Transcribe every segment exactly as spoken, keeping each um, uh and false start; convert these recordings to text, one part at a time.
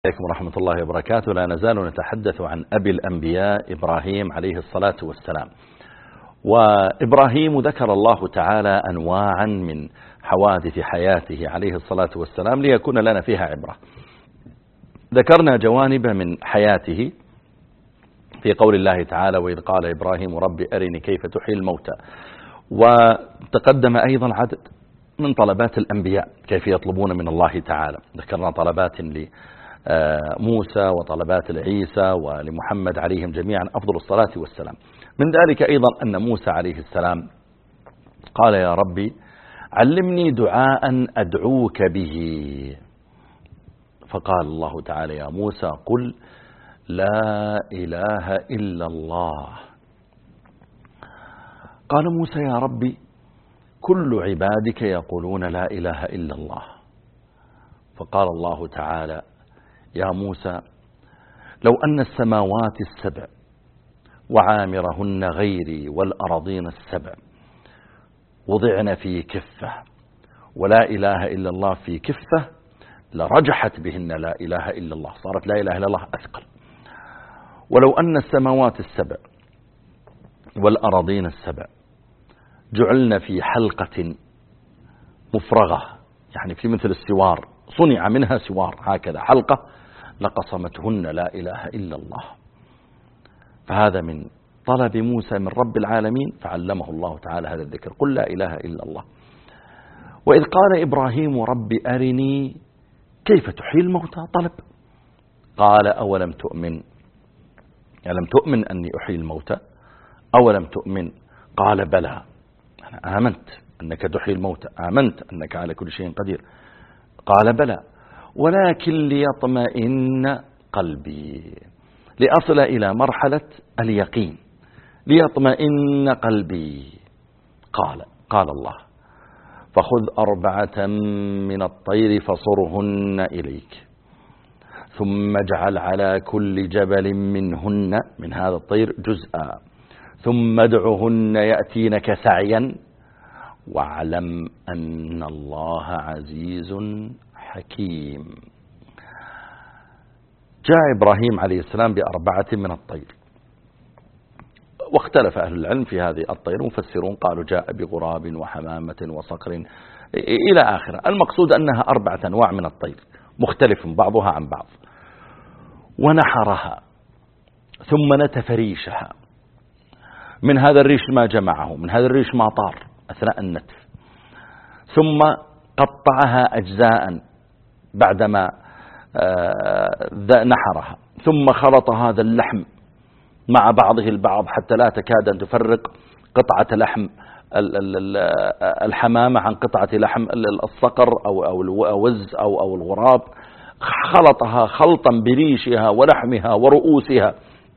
عليكم ورحمة الله وبركاته. لا نزال نتحدث عن أبي الأنبياء إبراهيم عليه الصلاة والسلام. وإبراهيم ذكر الله تعالى أنواعا من حوادث حياته عليه الصلاة والسلام ليكون لنا فيها عبرة. ذكرنا جوانب من حياته في قول الله تعالى: وإذ قال إبراهيم رب أرني كيف تحيي الموتى. وتقدم أيضا عدد من طلبات الأنبياء كيف يطلبون من الله تعالى. ذكرنا طلبات لموسى وطلبات لعيسى ولمحمد عليهم جميعا أفضل الصلاة والسلام. من ذلك أيضا أن موسى عليه السلام قال: يا ربي علمني دعاء أدعوك به. فقال الله تعالى: يا موسى قل لا إله إلا الله. قال موسى: يا ربي كل عبادك يقولون لا إله إلا الله. فقال الله تعالى: يا موسى لو أن السماوات السبع وعامرهن غيري والأرضين السبع وضعن في كفة ولا إله إلا الله في كفة لرجحت بهن لا إله إلا الله، صارت لا إله إلا الله أثقل. ولو أن السماوات السبع والأرضين السبع جعلنا في حلقة مفرغة، يعني في مثل السوار، صنع منها سوار هكذا حلقة، لقصمتهن لا إله إلا الله. فهذا من طلب موسى من رب العالمين، فعلمه الله تعالى هذا الذكر: قل لا إله إلا الله. وإذ قال إبراهيم رب أرني كيف تحيي الموتى، طلب. قال: أولم تؤمن، ألم تؤمن أني أحيي الموتى؟ أولم تؤمن؟ قال: بلى، أنا آمنت أنك تحيي الموتى، آمنت أنك على كل شيء قدير. قال: بلى ولكن ليطمئن قلبي، لأصل إلى مرحلة اليقين، ليطمئن قلبي. قال قال الله: فخذ أربعة من الطير فصرهن إليك ثم اجعل على كل جبل منهن من هذا الطير جزءا ثم ادعهن يأتينك سعيا واعلم أن الله عزيز حكيم. جاء إبراهيم عليه السلام بأربعة من الطير، واختلف أهل العلم في هذه الطير، مفسرون قالوا جاء بغراب وحمامة وصقر إلى آخره. المقصود أنها أربعة أنواع من الطير مختلف بعضها عن بعض. ونحرها ثم نتف ريشها، من هذا الريش ما جمعه، من هذا الريش ما طار أثناء النتف، ثم قطعها أجزاء بعدما نحرها، ثم خلط هذا اللحم مع بعضه البعض حتى لا تكاد أن تفرق قطعة لحم الحمامة عن قطعة لحم الصقر أو الوز أو أو الغراب. خلطها خلطا بريشها ولحمها ورؤوسها،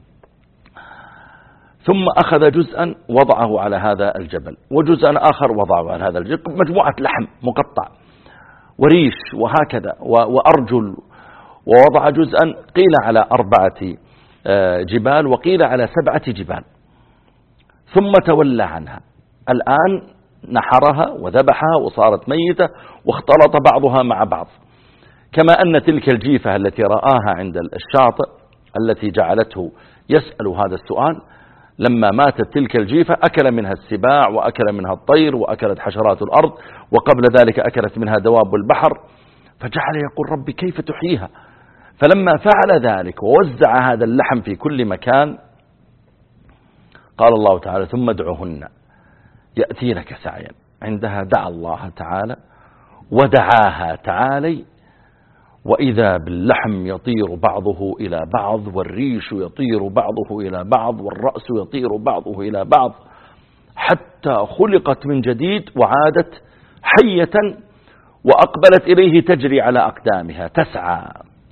ثم أخذ جزءا وضعه على هذا الجبل وجزءا آخر وضعه على هذا الجبل، مجموعة لحم مقطع وريش وهكذا وأرجل، ووضع جزءا قيل على أربعة جبال وقيل على سبعة جبال، ثم تولى عنها. الآن نحرها وذبحها وصارت ميتة واختلط بعضها مع بعض، كما أن تلك الجيفة التي رآها عند الشاطئ التي جعلته يسأل هذا السؤال، لما ماتت تلك الجيفة أكل منها السباع وأكل منها الطير وأكلت حشرات الأرض، وقبل ذلك أكلت منها دواب البحر، فجعل يقول ربي كيف تحييها. فلما فعل ذلك ووزع هذا اللحم في كل مكان، قال الله تعالى: ثم ادعهن يأتينك سعيا. عندها دعا الله تعالى ودعاها تعالي، وإذا باللحم يطير بعضه إلى بعض، والريش يطير بعضه إلى بعض، والرأس يطير بعضه إلى بعض، حتى خلقت من جديد وعادت حية وأقبلت إليه تجري على أقدامها تسعى.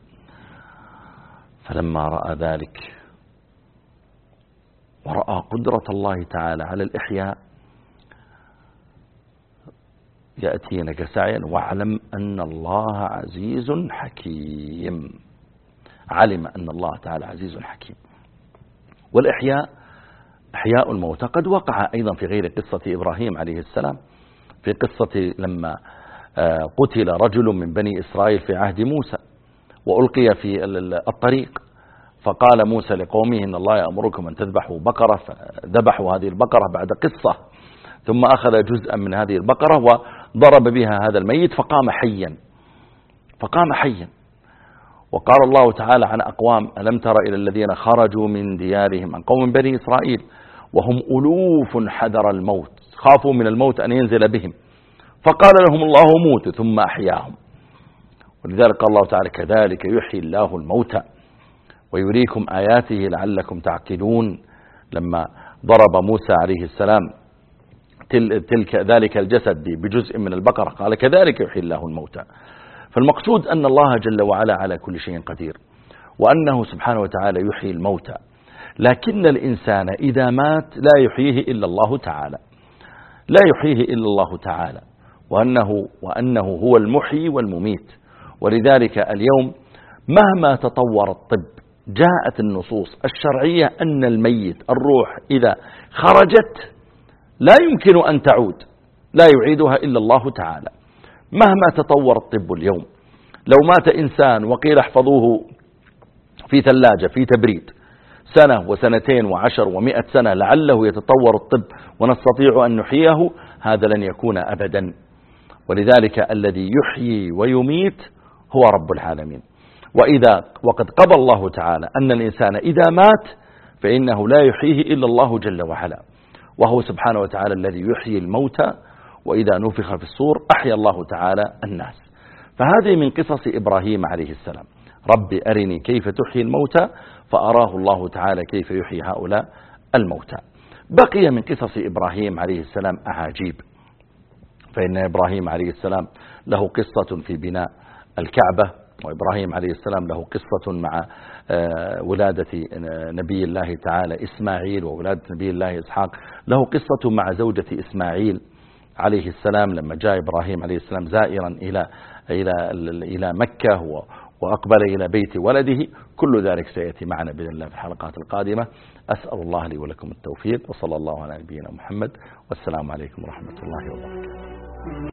فلما رأى ذلك ورأى قدرة الله تعالى على الإحياء: يأتينك سعيا واعلم أن الله عزيز حكيم. علم أن الله تعالى عزيز حكيم. والإحياء إحياء الموتى قد وقع أيضا في غير قصة إبراهيم عليه السلام، في قصة لما قتل رجل من بني إسرائيل في عهد موسى، وألقي في الطريق. فقال موسى لقومه إن الله يأمركم أن تذبحوا بقرة، فذبحوا هذه البقرة بعد قصة، ثم أخذ جزءا من هذه البقرة وضرب بها هذا الميت فقام حيا فقام حيا. وقال الله تعالى عن أقوام: ألم تر إلى الذين خرجوا من ديارهم، عن قوم بني إسرائيل، وهم ألوف حذر الموت، خافوا من الموت أن ينزل بهم، فقال لهم الله موتوا ثم أحياهم. ولذلك قال الله تعالى: كذلك يحيي الله الموتى ويريكم آياته لعلكم تعقلون. لما ضرب موسى عليه السلام تلك ذلك الجسد بجزء من البقرة قال: كذلك يحيي الله الموتى. فالمقصود أن الله جل وعلا على كل شيء قدير، وأنه سبحانه وتعالى يحيي الموتى، لكن الإنسان إذا مات لا يحييه إلا الله تعالى، لا يحييه إلا الله تعالى، وأنه, وأنه هو المحيي والمميت. ولذلك اليوم مهما تطور الطب جاءت النصوص الشرعية أن الميت الروح إذا خرجت لا يمكن أن تعود، لا يعيدها إلا الله تعالى. مهما تطور الطب اليوم، لو مات إنسان وقيل احفظوه في ثلاجة في تبريد سنة وسنتين وعشر ومئة سنة لعله يتطور الطب ونستطيع أن نحييه، هذا لن يكون أبدا. ولذلك الذي يحيي ويميت هو رب العالمين. وإذا وقد قضى الله تعالى أن الإنسان إذا مات فإنه لا يحييه إلا الله جل وعلا، وهو سبحانه وتعالى الذي يحيي الموتى، وإذا نفخ في الصور أحيا الله تعالى الناس. فهذه من قصص إبراهيم عليه السلام: رب أرني كيف تحيي الموتى، فأراه الله تعالى كيف يحيي هؤلاء الموتى. بقي من قصص إبراهيم عليه السلام أعاجيب، فإن إبراهيم عليه السلام له قصة في بناء الكعبة، وإبراهيم عليه السلام له قصة مع ولادة نبي الله تعالى إسماعيل وولادة نبي الله إسحاق، له قصة مع زوجة إسماعيل عليه السلام لما جاء إبراهيم عليه السلام زائرا إلى إلى إلى مكة وأقبل إلى بيت ولده. كل ذلك سيأتي معنا بإذن الله في الحلقات القادمة. أسأل الله لي ولكم التوفيق، وصلى الله على نبينا محمد، والسلام عليكم ورحمة الله وبركاته.